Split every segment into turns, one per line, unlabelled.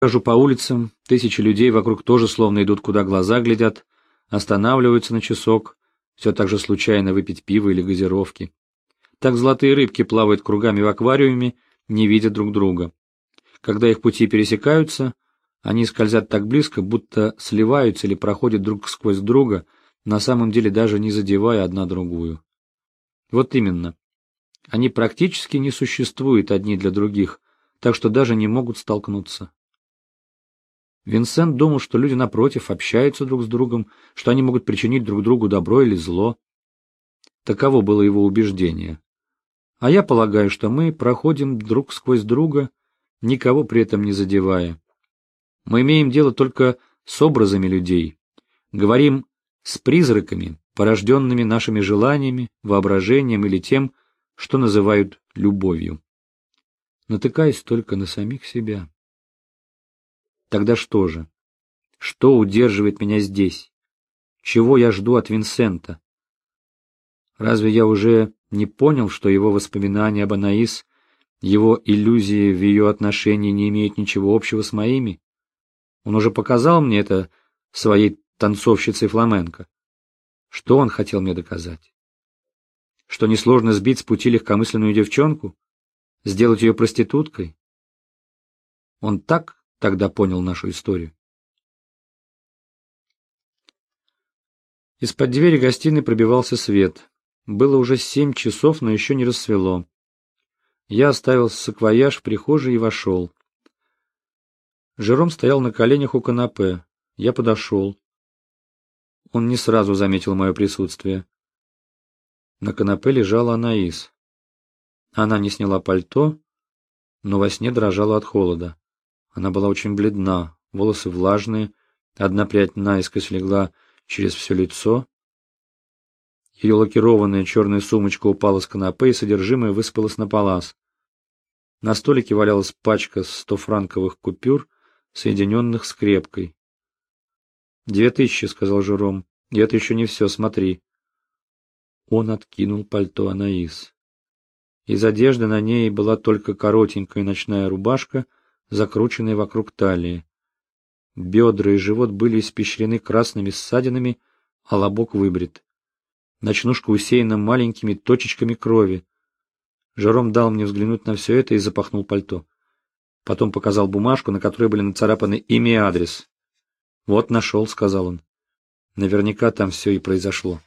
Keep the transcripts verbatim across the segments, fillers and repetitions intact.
Хожу по улицам, тысячи людей вокруг тоже словно идут, куда глаза глядят, останавливаются на часок, все так же случайно выпить пиво или газировки. Так золотые рыбки плавают кругами в аквариуме, не видя друг друга. Когда их пути пересекаются, они скользят так близко, будто сливаются или проходят друг сквозь друга, на самом деле даже не задевая одна другую. Вот именно. Они практически не существуют одни для других, так что даже не могут столкнуться. Винсент думал, что люди, напротив, общаются друг с другом, что они могут причинить друг другу добро или зло. Таково было его убеждение. А я полагаю, что мы проходим друг сквозь друга, никого при этом не задевая. Мы имеем дело только с образами людей, говорим с призраками, порожденными нашими желаниями, воображением или тем, что называют любовью, натыкаясь только на самих себя. Тогда что же? Что удерживает меня здесь? Чего я жду от Винсента? Разве я уже не понял, что его воспоминания об Анаис, его иллюзии в ее отношении не имеют ничего общего с моими? Он уже показал мне это своей танцовщицей фламенко. Что он хотел мне доказать? Что несложно сбить с пути легкомысленную девчонку? Сделать ее проституткой? Он так тогда понял нашу историю. Из-под двери гостиной пробивался свет. Было уже семь часов, но еще не рассвело. Я оставил саквояж в прихожей и вошел. Жером стоял на коленях у канапе. Я подошел. Он не сразу заметил мое присутствие. На канапе лежала Анаис. Она не сняла пальто, но во сне дрожала от холода. Она была очень бледна, волосы влажные, одна прядь наискось легла через все лицо. Ее лакированная черная сумочка упала с канапе, и содержимое высыпалось на палас. На столике валялась пачка стофранковых купюр, соединенных скрепкой. «Две тысячи», — сказал Жером, — «и это еще не все, смотри». Он откинул пальто Анаис. Из одежды на ней была только коротенькая ночная рубашка, закрученная вокруг талии. Бедра и живот были испещрены красными ссадинами, а лобок выбрит. Ночнушка усеяна маленькими точечками крови. Жером дал мне взглянуть на все это и запахнул пальто. Потом показал бумажку, на которой были нацарапаны имя и адрес. «Вот нашел», — сказал он. «Наверняка там все и произошло».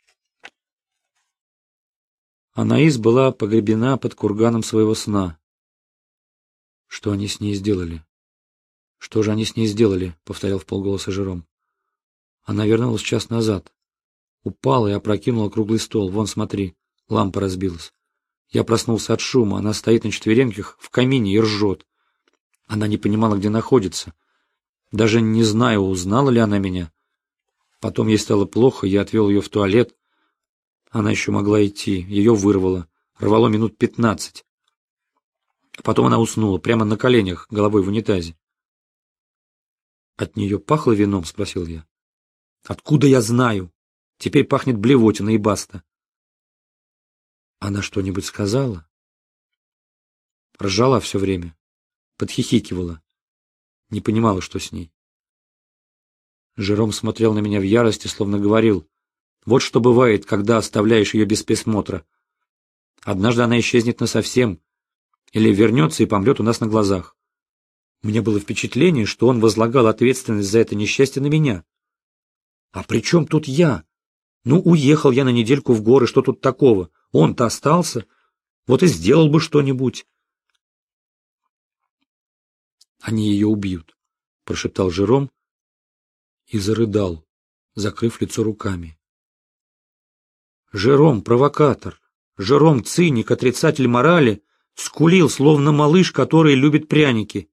Анаис была погребена под курганом своего сна. Что они с ней сделали? Что же они с ней сделали? Повторял вполголоса Жером. Она вернулась час назад. Упала и опрокинула круглый стол. Вон, смотри, лампа разбилась. Я проснулся от шума. Она стоит на четвереньках в камине и ржет. Она не понимала, где находится. Даже не знаю, узнала ли она меня. Потом ей стало плохо, я отвел ее в туалет. Она еще могла идти. Ее вырвало. Рвало минут пятнадцать. Потом она уснула, прямо на коленях, головой в унитазе. «От нее пахло вином?» — спросил я. «Откуда я знаю? Теперь пахнет блевотиной и баста». «Она что-нибудь сказала?» Ржала все время, подхихикивала, не понимала, что с ней. Жером смотрел на меня в ярости, словно говорил: «Вот что бывает, когда оставляешь ее без присмотра. Однажды она исчезнет насовсем, или вернется и помрет у нас на глазах». У меня было впечатление, что он возлагал ответственность за это несчастье на меня. А при чем тут я? Ну, уехал я на недельку в горы, что тут такого? Он-то остался, вот и сделал бы что-нибудь. «Они ее убьют», — прошептал Жером и зарыдал, закрыв лицо руками. Жером — провокатор, Жером — циник, отрицатель морали, скулил, словно малыш, который любит пряники.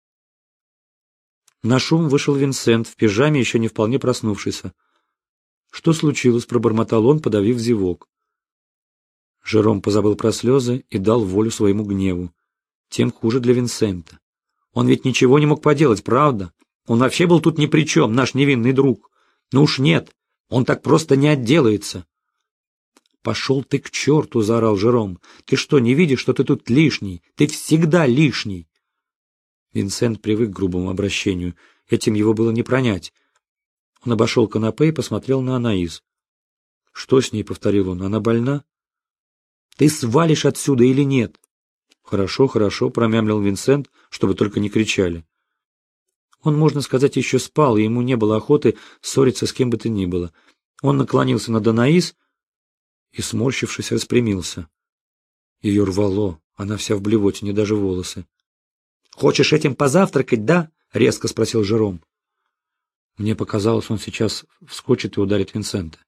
На шум вышел Винсент, в пижаме, еще не вполне проснувшийся. «Что случилось?» — пробормотал он, подавив зевок. Жером позабыл про слезы и дал волю своему гневу. Тем хуже для Винсента. Он ведь ничего не мог поделать, правда? Он вообще был тут ни при чем, наш невинный друг. Ну уж нет, он так просто не отделается. «Пошел ты к черту!» — заорал Жером. «Ты что, не видишь, что ты тут лишний? Ты всегда лишний!» Винсент привык к грубому обращению. Этим его было не пронять. Он обошел канапе и посмотрел на Анаис. «Что с ней?» — повторил он. «Она больна?» «Ты свалишь отсюда или нет?» «Хорошо, хорошо», — промямлил Винсент, чтобы только не кричали. Он, можно сказать, еще спал, и ему не было охоты ссориться с кем бы то ни было. Он наклонился над Анаис и, сморщившись, распрямился. Ее рвало, она вся в блевотине, даже волосы. «Хочешь этим позавтракать, да?» — резко спросил Жером. Мне показалось, он сейчас вскочит и ударит Винсента.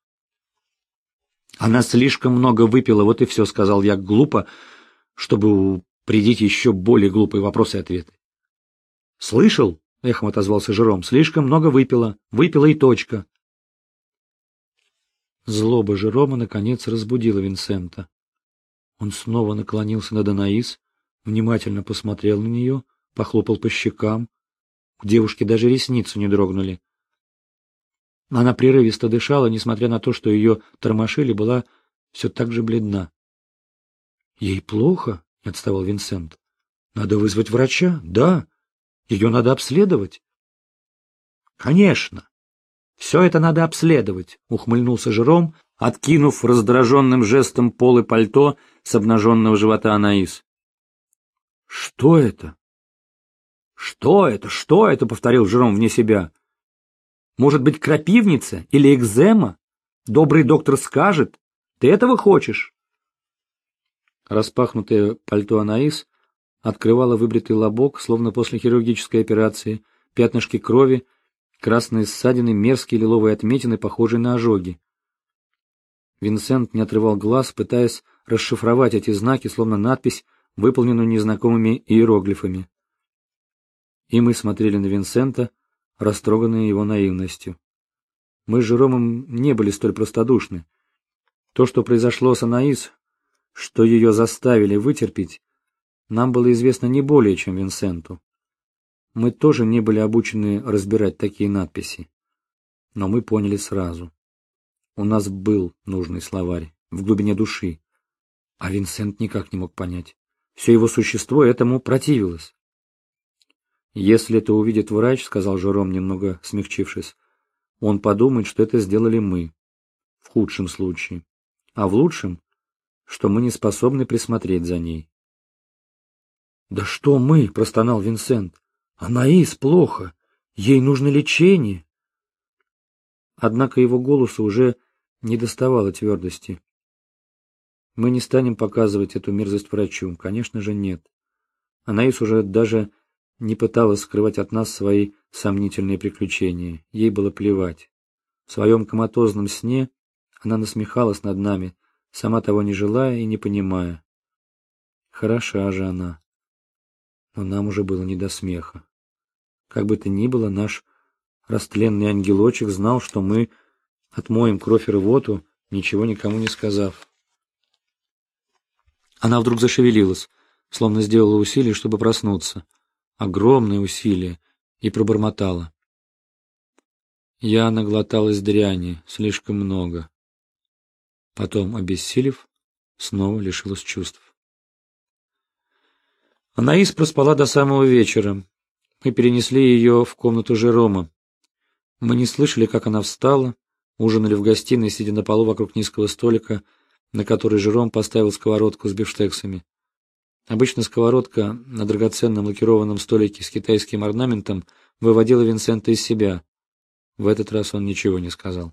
«Она слишком много выпила, вот и все», — сказал я глупо, чтобы упредить еще более глупые вопросы и ответы. «Слышал?» — эхом отозвался Жером. «Слишком много выпила. Выпила и точка». Злоба Жерома, наконец, разбудила Винсента. Он снова наклонился над Анаис, внимательно посмотрел на нее, похлопал по щекам. У девушки даже ресницы не дрогнули. Она прерывисто дышала, несмотря на то, что ее тормошили, была все так же бледна. «Ей плохо?» — не отставал Винсент. «Надо вызвать врача?» «Да. Ее надо обследовать». «Конечно. Все это надо обследовать», — ухмыльнулся Жером, откинув раздраженным жестом полы пальто с обнаженного живота Анаис. «Что это?» «Что это? Что это?» — повторил Жером вне себя. «Может быть, крапивница или экзема? Добрый доктор скажет. Ты этого хочешь?» Распахнутое пальто Анаис открывало выбритый лобок, словно после хирургической операции, пятнышки крови, красные ссадины, мерзкие лиловые отметины, похожие на ожоги. Винсент не отрывал глаз, пытаясь расшифровать эти знаки, словно надпись, выполненную незнакомыми иероглифами. И мы смотрели на Винсента, растроганные его наивностью. Мы с Жеромом не были столь простодушны. То, что произошло с Анаис, что ее заставили вытерпеть, нам было известно не более, чем Винсенту. Мы тоже не были обучены разбирать такие надписи. Но мы поняли сразу. У нас был нужный словарь, в глубине души. А Винсент никак не мог понять. Все его существо этому противилось. «Если это увидит врач, — сказал Жером, немного смягчившись, — он подумает, что это сделали мы. В худшем случае. А в лучшем, что мы не способны присмотреть за ней». «Да что мы? — простонал Винсент. — Анаис плохо. Ей нужно лечение». Однако его голосу уже не доставало твердости. «Мы не станем показывать эту мерзость врачу. Конечно же, нет. Анаис уже даже не пыталась скрывать от нас свои сомнительные приключения. Ей было плевать. В своем коматозном сне она насмехалась над нами, сама того не желая и не понимая. Хороша же она. Но нам уже было не до смеха. Как бы то ни было, наш растленный ангелочек знал, что мы отмоем кровь и рвоту, ничего никому не сказав. Она вдруг зашевелилась, словно сделала усилие, чтобы проснуться. Огромное усилие, и пробормотала. Я наглоталась дряни, слишком много. Потом, обессилев, снова лишилась чувств. Анаис проспала до самого вечера. Мы перенесли ее в комнату Жерома. Мы не слышали, как она встала, ужинали в гостиной, сидя на полу вокруг низкого столика, на который Жером поставил сковородку с бифштексами. Обычно сковородка на драгоценном лакированном столике с китайским орнаментом выводила Винсента из себя. В этот раз он ничего не сказал.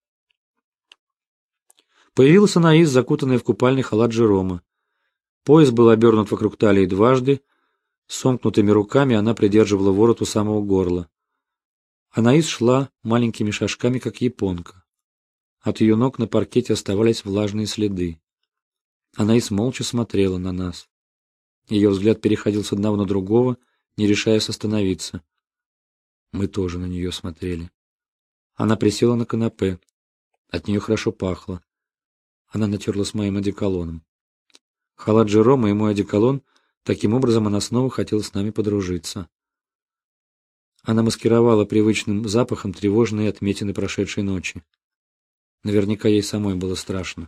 Появилась Анаис, закутанная в купальный халат Жерома. Пояс был обернут вокруг талии дважды, сомкнутыми руками она придерживала ворот у самого горла. Анаис шла маленькими шажками, как японка. От ее ног на паркете оставались влажные следы. Анаис молча смотрела на нас. Ее взгляд переходил с одного на другого, не решаясь остановиться. Мы тоже на нее смотрели. Она присела на канапе. От нее хорошо пахло. Она натерлась моим одеколоном. Халат Жерома и мой одеколон, таким образом она снова хотела с нами подружиться. Она маскировала привычным запахом тревожные отметины прошедшей ночи. Наверняка ей самой было страшно.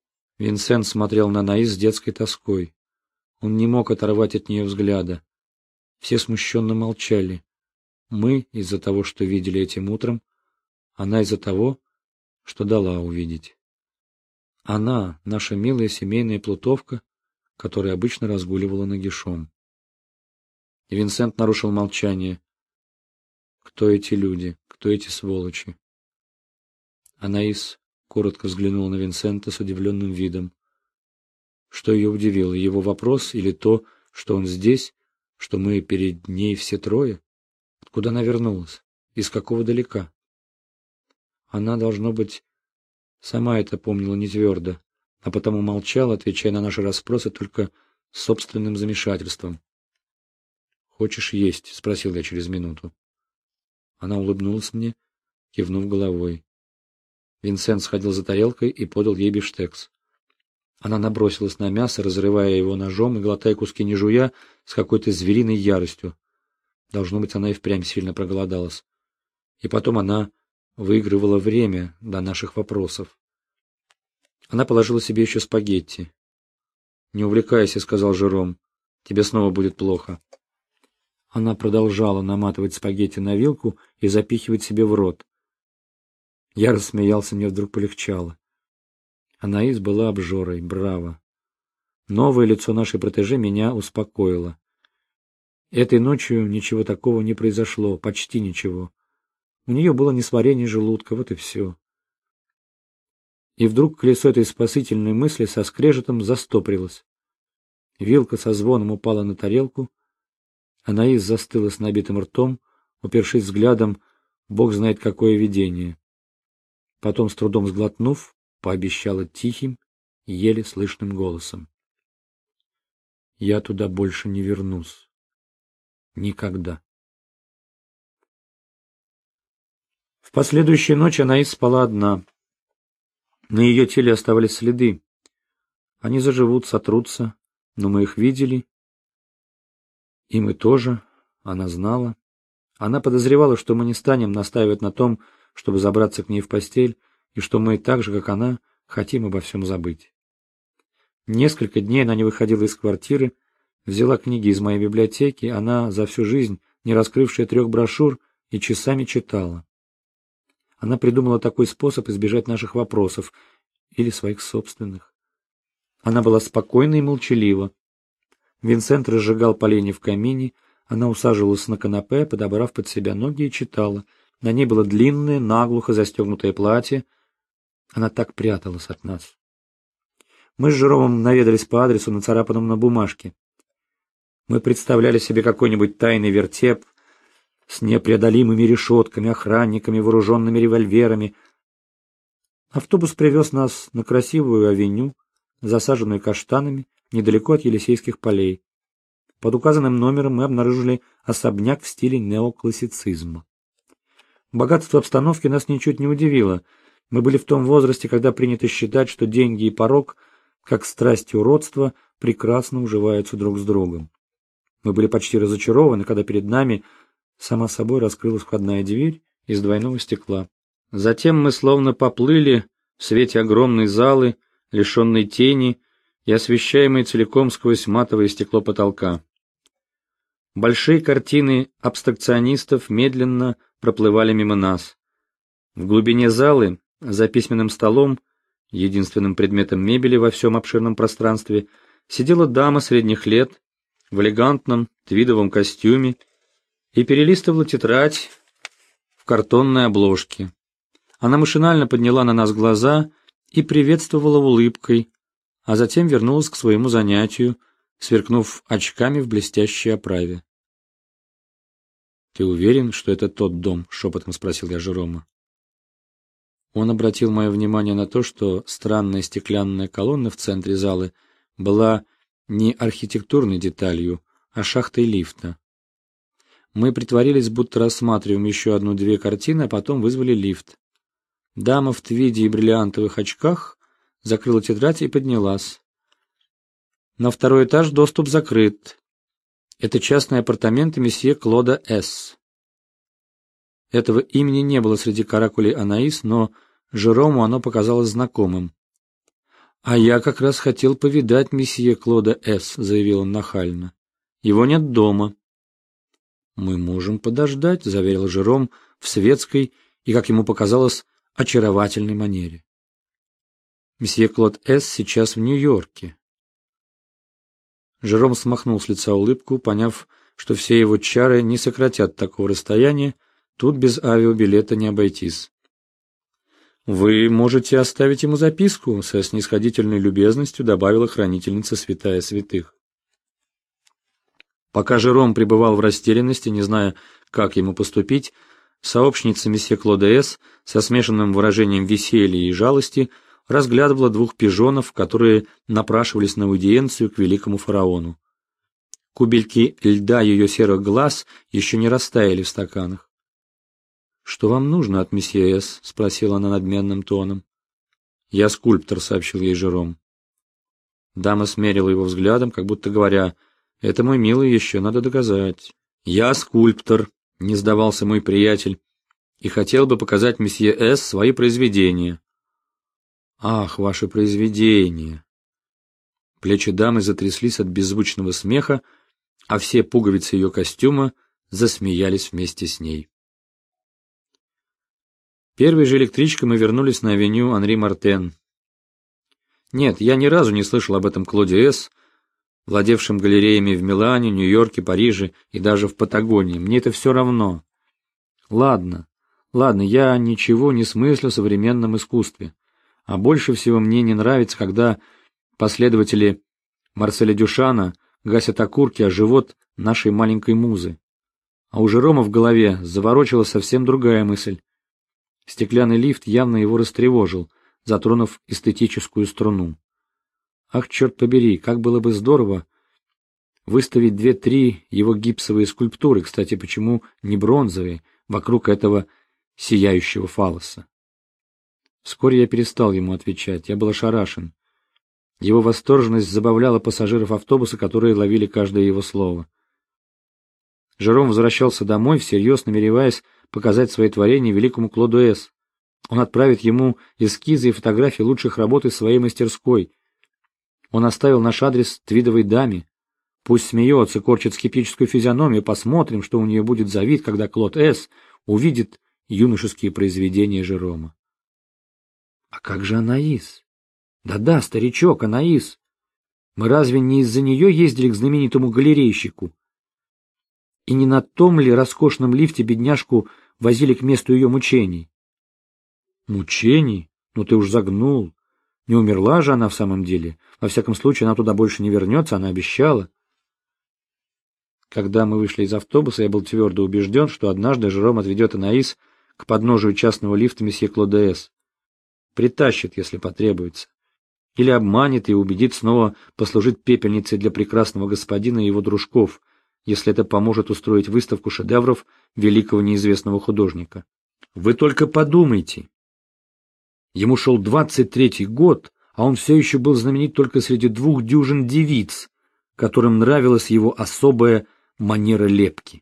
Винсент смотрел на Анаис с детской тоской. Он не мог оторвать от нее взгляда. Все смущенно молчали. Мы из-за того, что видели этим утром, она из-за того, что дала увидеть. Она, наша милая семейная плутовка, которая обычно разгуливала нагишом. И Винсент нарушил молчание. Кто эти люди? Кто эти сволочи? Анаис коротко взглянула на Винсента с удивленным видом. Что ее удивило, его вопрос или то, что он здесь, что мы перед ней все трое? Откуда она вернулась? Из какого далека? Она, должно быть, сама это помнила не твердо, а потому молчала, отвечая на наши расспросы только собственным замешательством. «Хочешь есть?» — спросил я через минуту. Она улыбнулась мне, кивнув головой. Винсент сходил за тарелкой и подал ей бифштекс. Она набросилась на мясо, разрывая его ножом и глотая куски не жуя с какой-то звериной яростью. Должно быть, она и впрямь сильно проголодалась. И потом она выигрывала время до наших вопросов. Она положила себе еще спагетти. «Не увлекайся», — сказал Жером, — «тебе снова будет плохо». Она продолжала наматывать спагетти на вилку и запихивать себе в рот. Я рассмеялся, мне вдруг полегчало. Анаис была обжорой, браво. Новое лицо нашей протеже меня успокоило. Этой ночью ничего такого не произошло, почти ничего. У нее было несварение желудка, вот и все. И вдруг колесо этой спасительной мысли со скрежетом застопорилось. Вилка со звоном упала на тарелку. Анаис застыла с набитым ртом, упершись взглядом, бог знает какое видение. Потом, с трудом сглотнув, пообещала тихим, еле слышным голосом: «Я туда больше не вернусь. Никогда». В последующую ночь Анаис спала одна. На ее теле оставались следы. Они заживут, сотрутся, но мы их видели. И мы тоже, она знала. Она подозревала, что мы не станем настаивать на том, чтобы забраться к ней в постель, и что мы, так же, как она, хотим обо всем забыть. Несколько дней она не выходила из квартиры, взяла книги из моей библиотеки, она за всю жизнь, не раскрывшая трех брошюр, и часами читала. Она придумала такой способ избежать наших вопросов, или своих собственных. Она была спокойна и молчалива. Винсент разжигал поленья в камине, она усаживалась на канапе, подобрав под себя ноги, и читала. На ней было длинное, наглухо застегнутое платье. Она так пряталась от нас. Мы с Жеромом наведались по адресу, нацарапанному на бумажке. Мы представляли себе какой-нибудь тайный вертеп с непреодолимыми решетками, охранниками, вооруженными револьверами. Автобус привез нас на красивую авеню, засаженную каштанами, недалеко от Елисейских полей. Под указанным номером мы обнаружили особняк в стиле неоклассицизма. Богатство обстановки нас ничуть не удивило. Мы были в том возрасте, когда принято считать, что деньги и порок, как страсть и уродство, прекрасно уживаются друг с другом. Мы были почти разочарованы, когда перед нами сама собой раскрылась входная дверь из двойного стекла. Затем мы словно поплыли в свете огромной залы, лишенной тени и освещаемой целиком сквозь матовое стекло потолка. Большие картины абстракционистов медленно проплывали мимо нас. В глубине залы, за письменным столом, единственным предметом мебели во всем обширном пространстве, сидела дама средних лет в элегантном твидовом костюме и перелистывала тетрадь в картонной обложке. Она машинально подняла на нас глаза и приветствовала улыбкой, а затем вернулась к своему занятию, сверкнув очками в блестящей оправе. «Ты уверен, что это тот дом?» — шепотом спросил я Жерома. Он обратил мое внимание на то, что странная стеклянная колонна в центре залы была не архитектурной деталью, а шахтой лифта. Мы притворились, будто рассматриваем еще одну-две картины, а потом вызвали лифт. Дама в твиде и бриллиантовых очках закрыла тетрадь и поднялась. На второй этаж доступ закрыт. Это частные апартаменты месье Клода С. Этого имени не было среди каракулей Анаис, но Жерому оно показалось знакомым. «А я как раз хотел повидать месье Клода С», — заявил он нахально. «Его нет дома». «Мы можем подождать», — заверил Жером в светской и, как ему показалось, очаровательной манере. «Месье Клод С. сейчас в Нью-Йорке». Жером смахнул с лица улыбку, поняв, что все его чары не сократят такого расстояния, тут без авиабилета не обойтись. «Вы можете оставить ему записку», — со снисходительной любезностью добавила хранительница святая святых. Пока Жером пребывал в растерянности, не зная, как ему поступить, сообщница месье Клода С. со смешанным выражением веселья и жалости разглядывала двух пижонов, которые напрашивались на аудиенцию к великому фараону. Кубельки льда ее серых глаз еще не растаяли в стаканах. «Что вам нужно от месье С?» — спросила она надменным тоном. «Я скульптор», — сообщил ей Жером. Дама смерила его взглядом, как будто говоря: «Это, мой милый, еще надо доказать». «Я скульптор», — не сдавался мой приятель, «и хотел бы показать месье С. свои произведения». «Ах, ваши произведения!» Плечи дамы затряслись от беззвучного смеха, а все пуговицы ее костюма засмеялись вместе с ней. Первой же электричкой мы вернулись на авеню Анри Мартен. Нет, я ни разу не слышал об этом Клоде С., владевшем галереями в Милане, Нью-Йорке, Париже и даже в Патагонии. Мне это все равно. Ладно, ладно, я ничего не смыслю в современном искусстве. А больше всего мне не нравится, когда последователи Марселя Дюшана гасят окурки о живот нашей маленькой музы. А у Жерома в голове заворочилась совсем другая мысль. Стеклянный лифт явно его растревожил, затронув эстетическую струну. Ах, черт побери, как было бы здорово выставить две-три его гипсовые скульптуры, кстати, почему не бронзовые, вокруг этого сияющего фаллоса. Вскоре я перестал ему отвечать, я был ошарашен. Его восторженность забавляла пассажиров автобуса, которые ловили каждое его слово. Жером возвращался домой, всерьез намереваясь показать свои творения великому Клоду С. Он отправит ему эскизы и фотографии лучших работ из своей мастерской. Он оставил наш адрес твидовой даме. Пусть смеется, корчит скептическую физиономию, посмотрим, что у нее будет за вид, когда Клод С. увидит юношеские произведения Жерома. А как же Анаис? Да-да, старичок, Анаис. Мы разве не из-за нее ездили к знаменитому галерейщику? И не на том ли роскошном лифте бедняжку возили к месту ее мучений? Мучений? Ну ты уж загнул. Не умерла же она в самом деле. Во всяком случае, она туда больше не вернется, она обещала. Когда мы вышли из автобуса, я был твердо убежден, что однажды Жером отведет Анаис к подножию частного лифта месье Клода С. Притащит, если потребуется. Или обманет и убедит снова послужить пепельницей для прекрасного господина и его дружков, если это поможет устроить выставку шедевров великого неизвестного художника. Вы только подумайте. Ему шел двадцать третий год, а он все еще был знаменит только среди двух дюжин девиц, которым нравилась его особая манера лепки.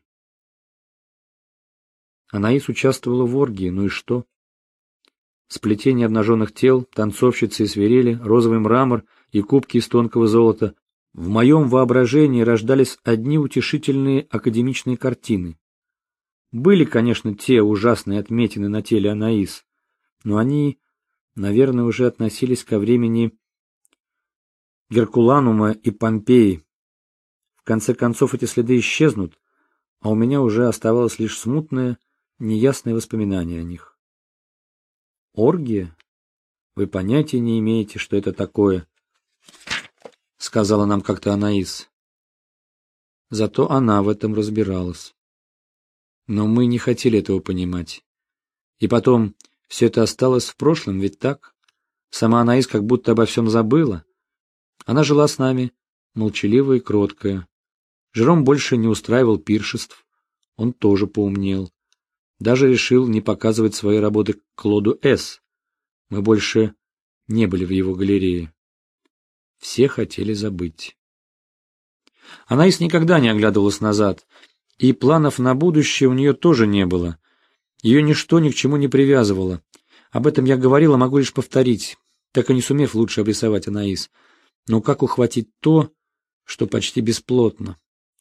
Анаис участвовала в оргии, ну и что? Сплетение обнаженных тел, танцовщицы и свирели, розовый мрамор и кубки из тонкого золота. В моем воображении рождались одни утешительные академичные картины. Были, конечно, те ужасные отметины на теле Анаис, но они, наверное, уже относились ко времени Геркуланума и Помпеи. В конце концов, эти следы исчезнут, а у меня уже оставалось лишь смутное, неясное воспоминание о них. «Оргия? Вы понятия не имеете, что это такое», — сказала нам как-то Анаис. Зато она в этом разбиралась. Но мы не хотели этого понимать. И потом, все это осталось в прошлом, ведь так? Сама Анаис как будто обо всем забыла. Она жила с нами, молчаливая и кроткая. Жером больше не устраивал пиршеств, он тоже поумнел. Даже решил не показывать свои работы Клоду С. Мы больше не были в его галерее. Все хотели забыть. Анаис никогда не оглядывалась назад, и планов на будущее у нее тоже не было. Ее ничто ни к чему не привязывало. Об этом я говорила, могу лишь повторить, так и не сумев лучше обрисовать Анаис. Но как ухватить то, что почти бесплотно?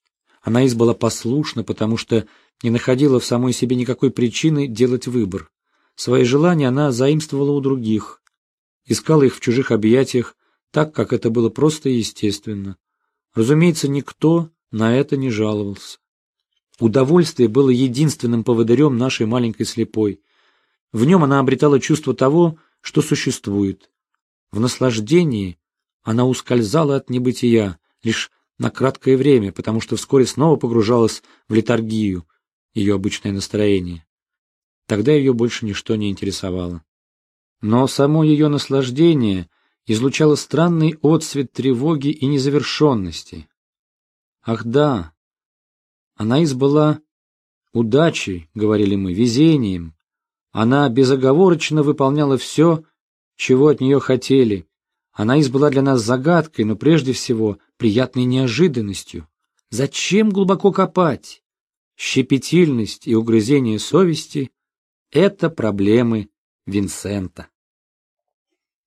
Анаис была послушна, потому что не находила в самой себе никакой причины делать выбор. Свои желания она заимствовала у других, искала их в чужих объятиях, так, как это было просто и естественно. Разумеется, никто на это не жаловался. Удовольствие было единственным поводырем нашей маленькой слепой. В нем она обретала чувство того, что существует. В наслаждении она ускользала от небытия лишь на краткое время, потому что вскоре снова погружалась в летаргию, ее обычное настроение. Тогда ее больше ничто не интересовало. Но само ее наслаждение излучало странный отсвет тревоги и незавершенности. Ах да, Анаис была удачей, говорили мы, везением. Она безоговорочно выполняла все, чего от нее хотели. Анаис была для нас загадкой, но прежде всего приятной неожиданностью. Зачем глубоко копать? Щепетильность и угрызение совести — это проблемы Винсента.